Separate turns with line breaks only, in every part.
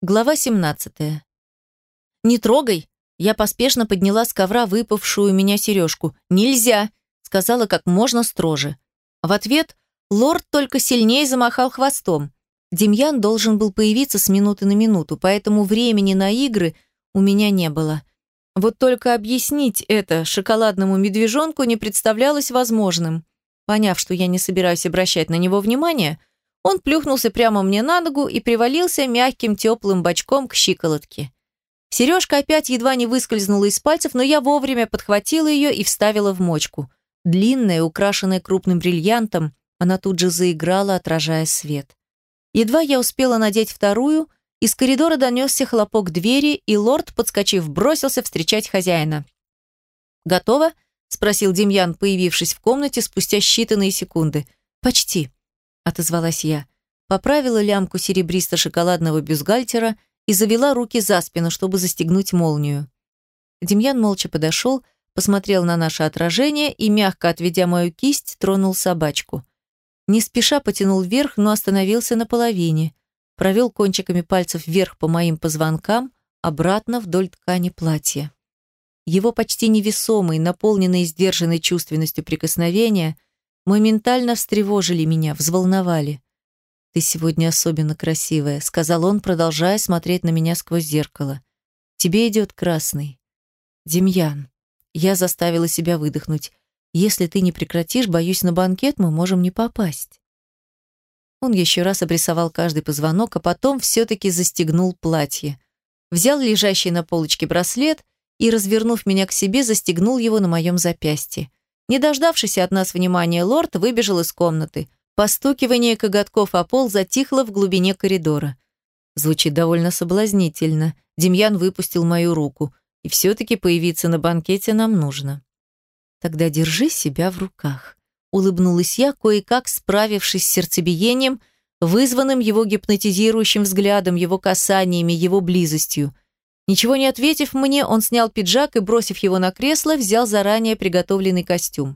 Глава 17. «Не трогай!» Я поспешно подняла с ковра выпавшую у меня сережку. «Нельзя!» — сказала как можно строже. В ответ лорд только сильнее замахал хвостом. Демьян должен был появиться с минуты на минуту, поэтому времени на игры у меня не было. Вот только объяснить это шоколадному медвежонку не представлялось возможным. Поняв, что я не собираюсь обращать на него внимания, он плюхнулся прямо мне на ногу и привалился мягким теплым бочком к щиколотке. Сережка опять едва не выскользнула из пальцев, но я вовремя подхватила ее и вставила в мочку. Длинная, украшенная крупным бриллиантом, она тут же заиграла, отражая свет. Едва я успела надеть вторую, из коридора донесся хлопок двери, и лорд, подскочив, бросился встречать хозяина. «Готово?» — спросил Демьян, появившись в комнате спустя считанные секунды. «Почти», — отозвалась я. Поправила лямку серебристо-шоколадного бюстгальтера и завела руки за спину, чтобы застегнуть молнию. Демьян молча подошел, посмотрел на наше отражение и, мягко отведя мою кисть, тронул собачку. Не спеша потянул вверх, но остановился на половине. Провел кончиками пальцев вверх по моим позвонкам, обратно вдоль ткани платья. Его почти невесомые, наполненные сдержанной чувственностью прикосновения моментально встревожили меня, взволновали. «Ты сегодня особенно красивая», — сказал он, продолжая смотреть на меня сквозь зеркало. «Тебе идет красный». «Демьян», — я заставила себя выдохнуть, «если ты не прекратишь, боюсь, на банкет мы можем не попасть». Он еще раз обрисовал каждый позвонок, а потом все-таки застегнул платье. Взял лежащий на полочке браслет и, развернув меня к себе, застегнул его на моем запястье. Не дождавшись от нас внимания, лорд выбежал из комнаты. Постукивание коготков о пол затихло в глубине коридора. Звучит довольно соблазнительно. Демьян выпустил мою руку. И все-таки появиться на банкете нам нужно. Тогда держи себя в руках. Улыбнулась я, кое-как справившись с сердцебиением, вызванным его гипнотизирующим взглядом, его касаниями, его близостью. Ничего не ответив мне, он снял пиджак и, бросив его на кресло, взял заранее приготовленный костюм.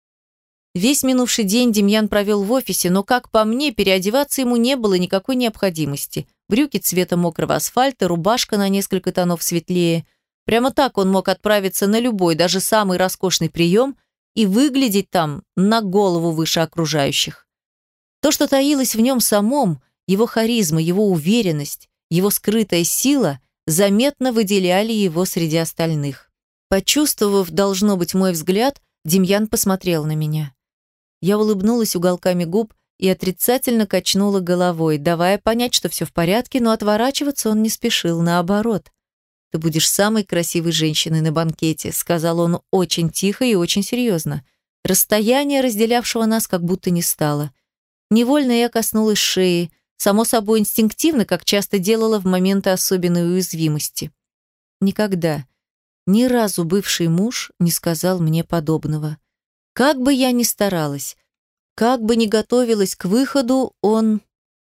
Весь минувший день Демьян провел в офисе, но, как по мне, переодеваться ему не было никакой необходимости. Брюки цвета мокрого асфальта, рубашка на несколько тонов светлее. Прямо так он мог отправиться на любой, даже самый роскошный прием и выглядеть там на голову выше окружающих. То, что таилось в нем самом, его харизма, его уверенность, его скрытая сила, заметно выделяли его среди остальных. Почувствовав, должно быть, мой взгляд, Демьян посмотрел на меня. Я улыбнулась уголками губ и отрицательно качнула головой, давая понять, что все в порядке, но отворачиваться он не спешил, наоборот. «Ты будешь самой красивой женщиной на банкете», — сказал он очень тихо и очень серьезно. Расстояние, разделявшего нас, как будто не стало. Невольно я коснулась шеи, само собой инстинктивно, как часто делала в моменты особенной уязвимости. Никогда, ни разу бывший муж не сказал мне подобного. Как бы я ни старалась, как бы ни готовилась к выходу, он...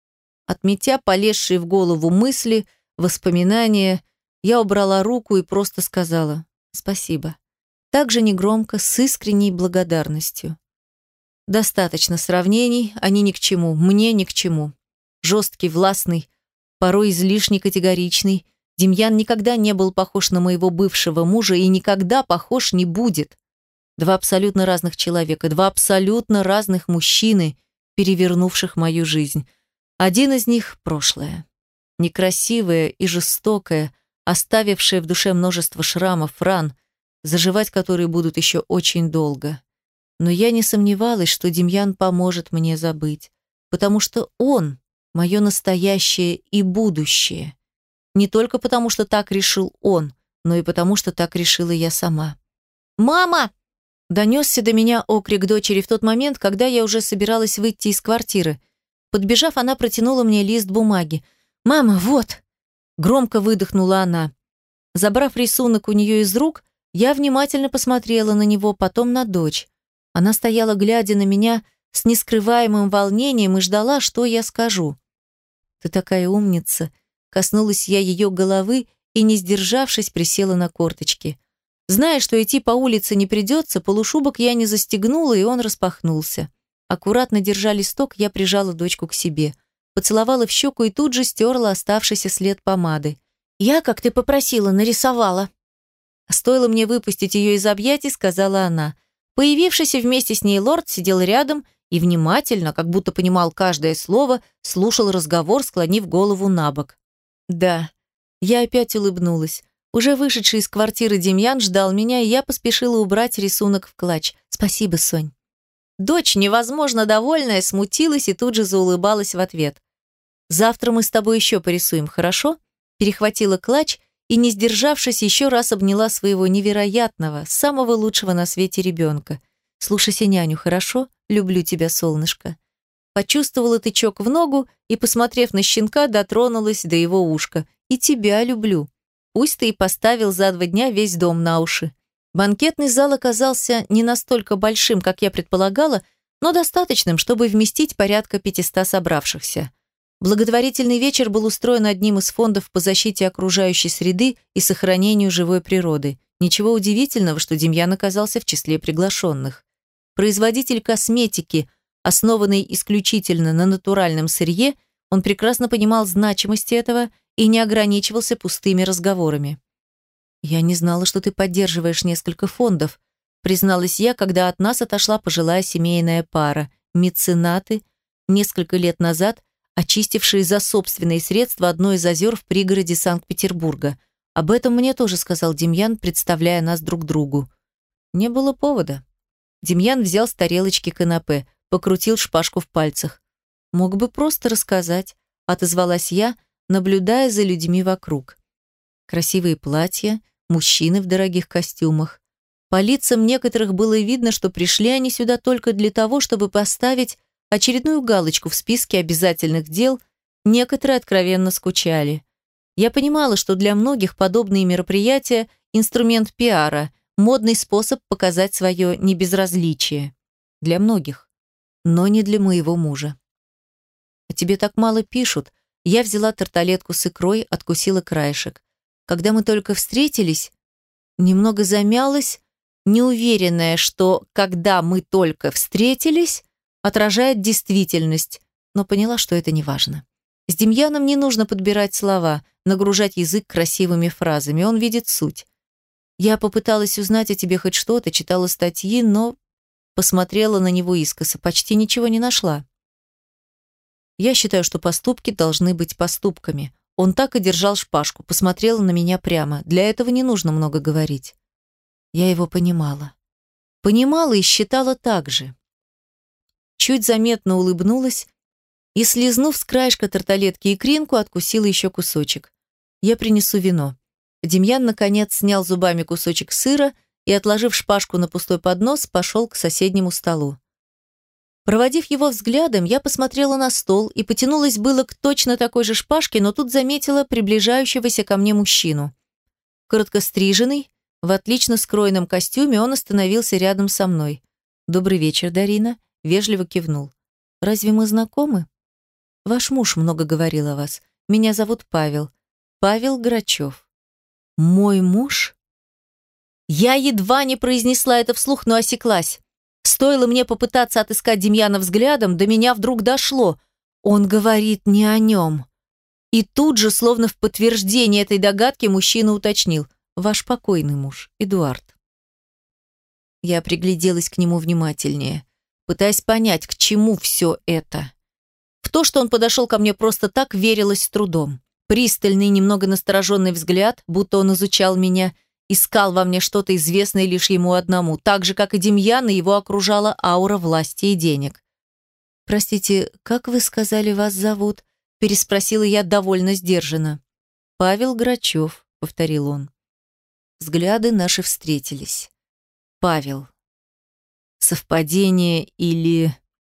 Отметя полезшие в голову мысли, воспоминания, я убрала руку и просто сказала «спасибо». Так же негромко, с искренней благодарностью. Достаточно сравнений, они ни к чему, мне ни к чему. Жесткий, властный, порой излишне категоричный, Демьян никогда не был похож на моего бывшего мужа и никогда похож не будет. Два абсолютно разных человека, два абсолютно разных мужчины, перевернувших мою жизнь. Один из них — прошлое. Некрасивое и жестокое, оставившее в душе множество шрамов, ран, заживать которые будут еще очень долго. Но я не сомневалась, что Демьян поможет мне забыть, потому что он — мое настоящее и будущее. Не только потому, что так решил он, но и потому, что так решила я сама. «Мама!» — донесся до меня окрик дочери в тот момент, когда я уже собиралась выйти из квартиры. Подбежав, она протянула мне лист бумаги. «Мама, вот!» — громко выдохнула она. Забрав рисунок у нее из рук, я внимательно посмотрела на него, потом на дочь. Она стояла, глядя на меня с нескрываемым волнением и ждала, что я скажу. «Ты такая умница!» Коснулась я ее головы и, не сдержавшись, присела на корточки. Зная, что идти по улице не придется, полушубок я не застегнула, и он распахнулся. Аккуратно держа листок, я прижала дочку к себе. поцеловала в щеку и тут же стерла оставшийся след помады. «Я, как ты попросила, нарисовала». Стоило мне выпустить ее из объятий, сказала она. Появившийся вместе с ней лорд сидел рядом и внимательно, как будто понимал каждое слово, слушал разговор, склонив голову на бок. Да, я опять улыбнулась. Уже вышедший из квартиры Демьян ждал меня, и я поспешила убрать рисунок в клатч. «Спасибо, Сонь». Дочь, невозможно довольная, смутилась и тут же заулыбалась в ответ. «Завтра мы с тобой еще порисуем, хорошо?» Перехватила клатч и, не сдержавшись, еще раз обняла своего невероятного, самого лучшего на свете ребенка. «Слушайся няню, хорошо? Люблю тебя, солнышко». Почувствовала тычок в ногу и, посмотрев на щенка, дотронулась до его ушка. «И тебя люблю. Пусть ты и поставил за 2 дня весь дом на уши». Банкетный зал оказался не настолько большим, как я предполагала, но достаточным, чтобы вместить порядка 500 собравшихся. Благотворительный вечер был устроен одним из фондов по защите окружающей среды и сохранению живой природы. Ничего удивительного, что Демьян оказался в числе приглашенных. Производитель косметики, основанный исключительно на натуральном сырье, он прекрасно понимал значимость этого и не ограничивался пустыми разговорами. «Я не знала, что ты поддерживаешь несколько фондов», призналась я, когда от нас отошла пожилая семейная пара, меценаты, несколько лет назад очистившие за собственные средства одно из озер в пригороде Санкт-Петербурга. Об этом мне тоже сказал Демьян, представляя нас друг другу. Не было повода. Демьян взял с тарелочки канапе, покрутил шпажку в пальцах. «Мог бы просто рассказать», — отозвалась я, наблюдая за людьми вокруг. Красивые платья, мужчины в дорогих костюмах. По лицам некоторых было видно, что пришли они сюда только для того, чтобы поставить очередную галочку в списке обязательных дел, некоторые откровенно скучали. Я понимала, что для многих подобные мероприятия – инструмент пиара, модный способ показать свое небезразличие. Для многих, но не для моего мужа. «А тебе так мало пишут». Я взяла тарталетку с икрой, откусила краешек. Когда мы только встретились, немного замялась, неуверенная, что «когда мы только встретились» отражает действительность, но поняла, что это не важно. С Демьяном не нужно подбирать слова, нагружать язык красивыми фразами, он видит суть. Я попыталась узнать о тебе хоть что-то, читала статьи, но посмотрела на него искоса, почти ничего не нашла. Я считаю, что поступки должны быть поступками. Он так и держал шпажку, посмотрел на меня прямо. Для этого не нужно много говорить. Я его понимала. Понимала и считала так же. Чуть заметно улыбнулась и, слезнув с краешка тарталетки икринку, откусила еще кусочек. Я принесу вино. Демьян, наконец, снял зубами кусочек сыра и, отложив шпажку на пустой поднос, пошел к соседнему столу. Проводив его взглядом, я посмотрела на стол и потянулась было к точно такой же шпажке, но тут заметила приближающегося ко мне мужчину. Короткостриженный, в отлично скроенном костюме, он остановился рядом со мной. «Добрый вечер, Дарина», — вежливо кивнул. «Разве мы знакомы?» «Ваш муж много говорил о вас. Меня зовут Павел. Павел Грачев». «Мой муж?» Я едва не произнесла это вслух, но осеклась. Стоило мне попытаться отыскать Демьяна взглядом, до меня вдруг дошло. Он говорит не о нем. И тут же, словно в подтверждение этой догадки, мужчина уточнил: «Ваш покойный муж, Эдуард». Я пригляделась к нему внимательнее, пытаясь понять, к чему все это. В то, что он подошел ко мне просто так, верилось с трудом. Пристальный, немного настороженный взгляд, будто он изучал меня, искал во мне что-то известное лишь ему одному, так же, как и Демьяна, его окружала аура власти и денег. «Простите, как вы сказали, вас зовут?» – переспросила я довольно сдержанно. «Павел Грачев», – повторил он. Взгляды наши встретились. «Павел. Совпадение или...»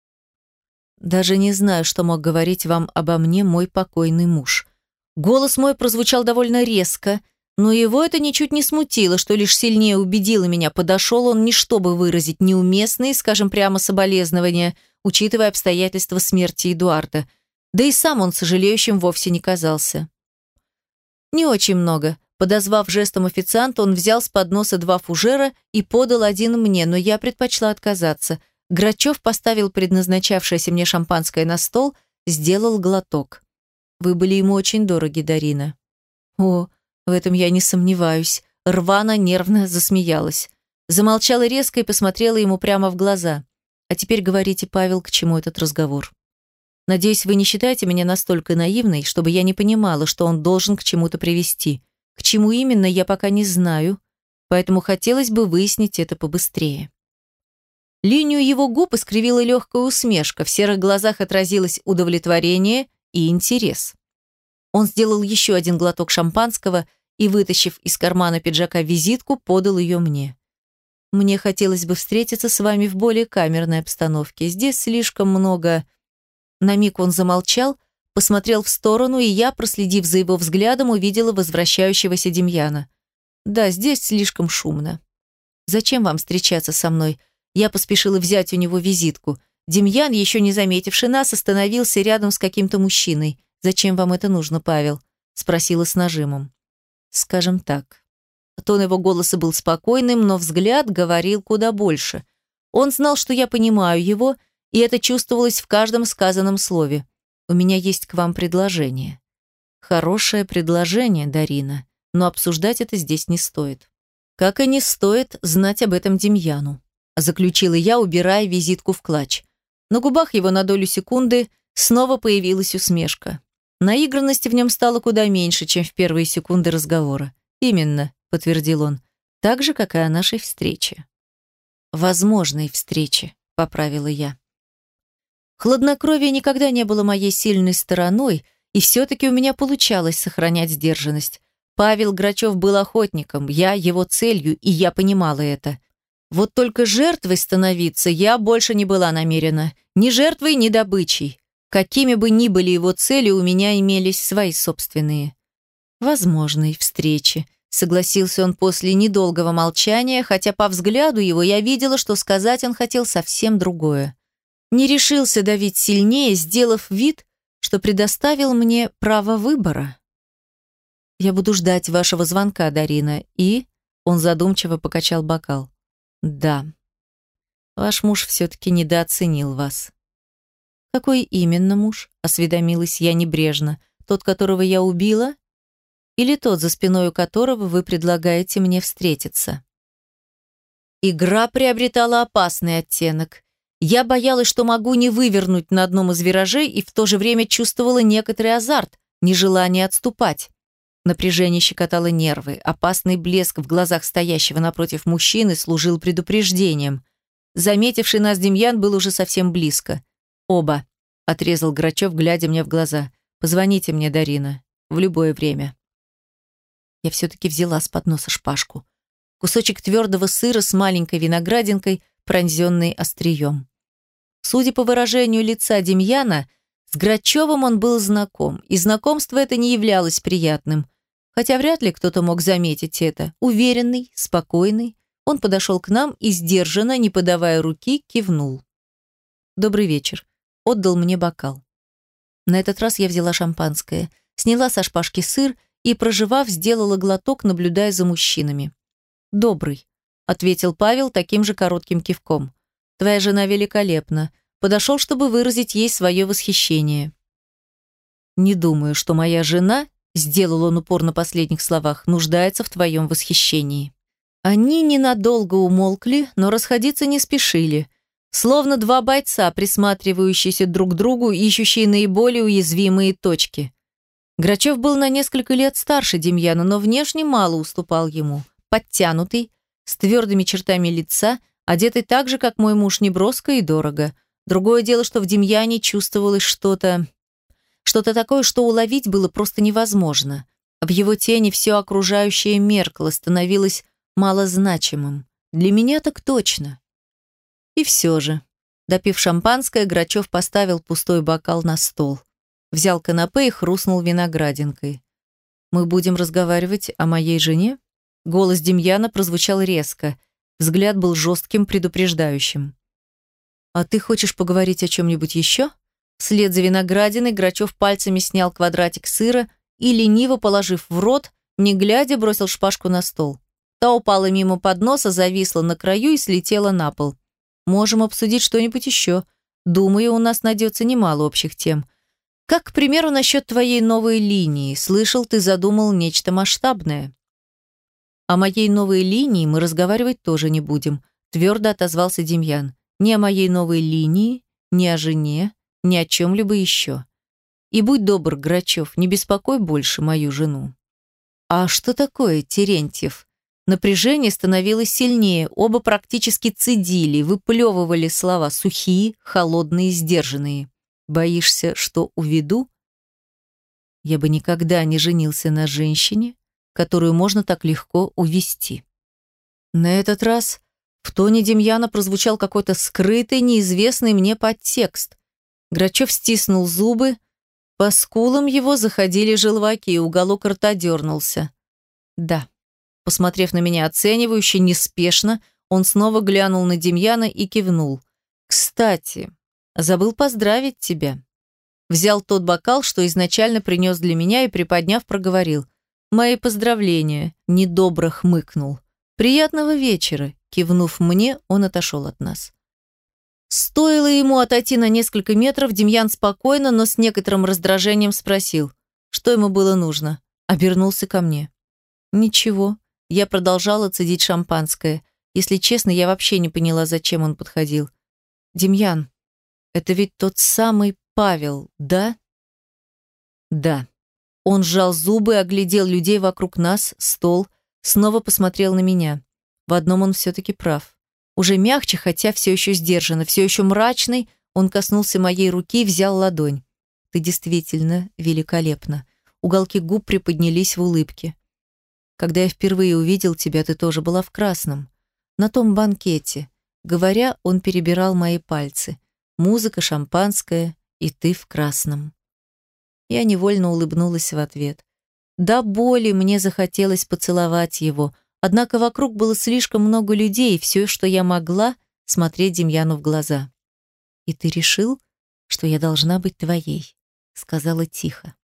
«Даже не знаю, что мог говорить вам обо мне мой покойный муж». Голос мой прозвучал довольно резко, но его это ничуть не смутило, что лишь сильнее убедило меня. Подошел он не чтобы выразить неуместные, скажем прямо, соболезнования, учитывая обстоятельства смерти Эдуарда. Да и сам он сожалеющим вовсе не казался. «Не очень много». Подозвав жестом официанта, он взял с подноса 2 фужера и подал один мне, но я предпочла отказаться. Грачев поставил предназначавшееся мне шампанское на стол, сделал глоток. Вы были ему очень дороги, Дарина. О, в этом я не сомневаюсь. Рвана нервно засмеялась. Замолчала резко и посмотрела ему прямо в глаза. А теперь говорите, Павел, к чему этот разговор? Надеюсь, вы не считаете меня настолько наивной, чтобы я не понимала, что он должен к чему-то привести. К чему именно, я пока не знаю, поэтому хотелось бы выяснить это побыстрее. Линию его губ искривила легкая усмешка, в серых глазах отразилось удовлетворение и интерес. Он сделал еще один глоток шампанского и, вытащив из кармана пиджака визитку, подал ее мне. «Мне хотелось бы встретиться с вами в более камерной обстановке. Здесь слишком много...» На миг он замолчал, посмотрел в сторону, и я, проследив за его взглядом, увидела возвращающегося Демьяна. «Да, здесь слишком шумно. Зачем вам встречаться со мной?» Я поспешила взять у него визитку. Демьян, еще не заметивший нас, остановился рядом с каким-то мужчиной. «Зачем вам это нужно, Павел?» – спросила с нажимом. «Скажем так». Тон его голоса был спокойным, но взгляд говорил куда больше. Он знал, что я понимаю его, и это чувствовалось в каждом сказанном слове. «У меня есть к вам предложение». «Хорошее предложение, Дарина, но обсуждать это здесь не стоит». «Как и не стоит знать об этом Демьяну», – заключила я, убирая визитку в клатч. На губах его на долю секунды снова появилась усмешка. Наигранности в нем стало куда меньше, чем в первые секунды разговора. «Именно», – подтвердил он, – «так же, как и о нашей встрече». «Возможной встрече», – поправила я. Хладнокровие никогда не было моей сильной стороной, и все-таки у меня получалось сохранять сдержанность. Павел Грачев был охотником, я его целью, и я понимала это. Вот только жертвой становиться я больше не была намерена. Ни жертвой, ни добычей. Какими бы ни были его цели, у меня имелись свои собственные. «Возможной встречи», — согласился он после недолгого молчания, хотя по взгляду его я видела, что сказать он хотел совсем другое. Не решился давить сильнее, сделав вид, что предоставил мне право выбора. «Я буду ждать вашего звонка, Дарина, и...» Он задумчиво покачал бокал. «Да, ваш муж все-таки недооценил вас». «Какой именно муж?» – осведомилась я небрежно. «Тот, которого я убила? Или тот, за спиной у которого вы предлагаете мне встретиться?» Игра приобретала опасный оттенок. Я боялась, что могу не вывернуть на одном из виражей, и в то же время чувствовала некоторый азарт, нежелание отступать. Напряжение щекотало нервы, опасный блеск в глазах стоящего напротив мужчины служил предупреждением. Заметивший нас Демьян был уже совсем близко. «Оба», — отрезал Грачев, глядя мне в глаза. «Позвоните мне, Дарина, в любое время». Я все-таки взяла с подноса шпажку. Кусочек твердого сыра с маленькой виноградинкой, пронзенной острием. Судя по выражению лица Демьяна, с Грачевым он был знаком, и знакомство это не являлось приятным. Хотя вряд ли кто-то мог заметить это. Уверенный, спокойный, он подошел к нам и, сдержанно, не подавая руки, кивнул. «Добрый вечер», — отдал мне бокал. На этот раз я взяла шампанское, сняла со шпажки сыр и, прожевав, сделала глоток, наблюдая за мужчинами. «Добрый», — ответил Павел таким же коротким кивком. «Твоя жена великолепна». Подошел, чтобы выразить ей свое восхищение. «Не думаю, что моя жена, — сделал он упор на последних словах, — нуждается в твоем восхищении». Они ненадолго умолкли, но расходиться не спешили. Словно два бойца, присматривающиеся друг к другу, ищущие наиболее уязвимые точки. Грачев был на несколько лет старше Демьяна, но внешне мало уступал ему. Подтянутый, с твердыми чертами лица, одетый так же, как мой муж, неброско и дорого. Другое дело, что в Демьяне чувствовалось что-то такое, что уловить было просто невозможно. В его тени все окружающее меркло, становилось малозначимым. Для меня так точно. И все же, допив шампанское, Грачев поставил пустой бокал на стол. Взял канапе и хрустнул виноградинкой. «Мы будем разговаривать о моей жене?» Голос Демьяна прозвучал резко. Взгляд был жестким, предупреждающим. «А ты хочешь поговорить о чем-нибудь еще?» Вслед за виноградиной Грачев пальцами снял квадратик сыра и, лениво положив в рот, не глядя, бросил шпажку на стол. Та упала мимо подноса, зависла на краю и слетела на пол. «Можем обсудить что-нибудь еще. Думаю, у нас найдется немало общих тем. Как, к примеру, насчет твоей новой линии? Слышал, ты задумал нечто масштабное. О моей новой линии мы разговаривать тоже не будем, твердо отозвался Демьян. Ни о моей новой линии, ни о жене, ни о чем-либо еще. И будь добр, Грачев, не беспокой больше мою жену. А что такое, Терентьев? Напряжение становилось сильнее, оба практически цедили, выплевывали слова сухие, холодные, сдержанные. Боишься, что уведу? Я бы никогда не женился на женщине, которую можно так легко увести. На этот раз в тоне Демьяна прозвучал какой-то скрытый, неизвестный мне подтекст. Грачев стиснул зубы, по скулам его заходили желваки, и уголок рта дернулся. Да. Посмотрев на меня оценивающе, неспешно, он снова глянул на Демьяна и кивнул. «Кстати, забыл поздравить тебя». Взял тот бокал, что изначально принес для меня, и, приподняв, проговорил. «Мои поздравления», — недобро хмыкнул. «Приятного вечера», — кивнув мне, он отошел от нас. Стоило ему отойти на несколько метров, Демьян спокойно, но с некоторым раздражением спросил, что ему было нужно. Обернулся ко мне. «Ничего». Я продолжала цедить шампанское. Если честно, я вообще не поняла, зачем он подходил. «Демьян, это ведь тот самый Павел, да?» «Да». Он сжал зубы, оглядел людей вокруг нас, стол, снова посмотрел на меня. В одном он все-таки прав. Уже мягче, хотя все еще сдержанно, все еще мрачный, он коснулся моей руки и взял ладонь. «Ты действительно великолепна». Уголки губ приподнялись в улыбке. «Когда я впервые увидел тебя, ты тоже была в красном. На том банкете». Говоря, он перебирал мои пальцы. Музыка, шампанское, и ты в красном. Я невольно улыбнулась в ответ. До боли мне захотелось поцеловать его, однако вокруг было слишком много людей, и все, что я могла, смотреть Демьяну в глаза. «И ты решил, что я должна быть твоей», — сказала тихо.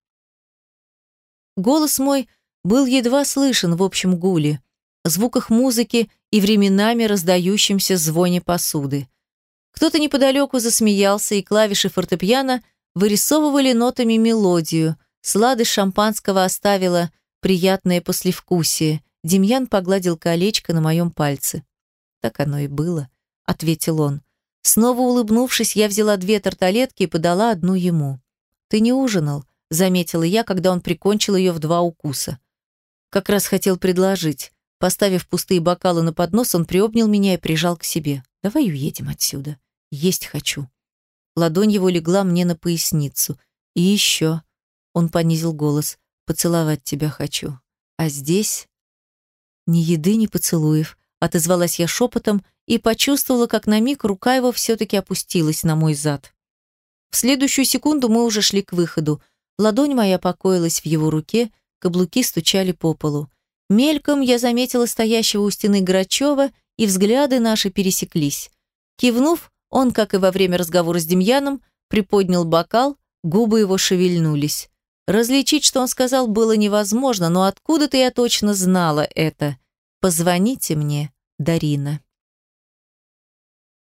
Голос мой был едва слышен в общем гуле, звуках музыки и временами раздающемся звоне посуды. Кто-то неподалеку засмеялся, и клавиши фортепиано вырисовывали нотами мелодию. Сладость шампанского оставила приятное послевкусие. Демьян погладил колечко на моем пальце. «Так оно и было», — ответил он. Снова улыбнувшись, я взяла 2 тарталетки и подала одну ему. «Ты не ужинал», — заметила я, когда он прикончил ее в 2 укуса. Как раз хотел предложить. Поставив пустые бокалы на поднос, он приобнял меня и прижал к себе. «Давай уедем отсюда. Есть хочу». Ладонь его легла мне на поясницу. «И еще», — он понизил голос, — «поцеловать тебя хочу. А здесь...» «Ни еды, ни поцелуев», — отозвалась я шепотом и почувствовала, как на миг рука его все-таки опустилась на мой зад. В следующую секунду мы уже шли к выходу. Ладонь моя покоилась в его руке, каблуки стучали по полу. Мельком я заметила стоящего у стены Грачева, и взгляды наши пересеклись. Кивнув, он, как и во время разговора с Демьяном, приподнял бокал, губы его шевельнулись. Различить, что он сказал, было невозможно, но откуда-то я точно знала это. «Позвоните мне, Дарина».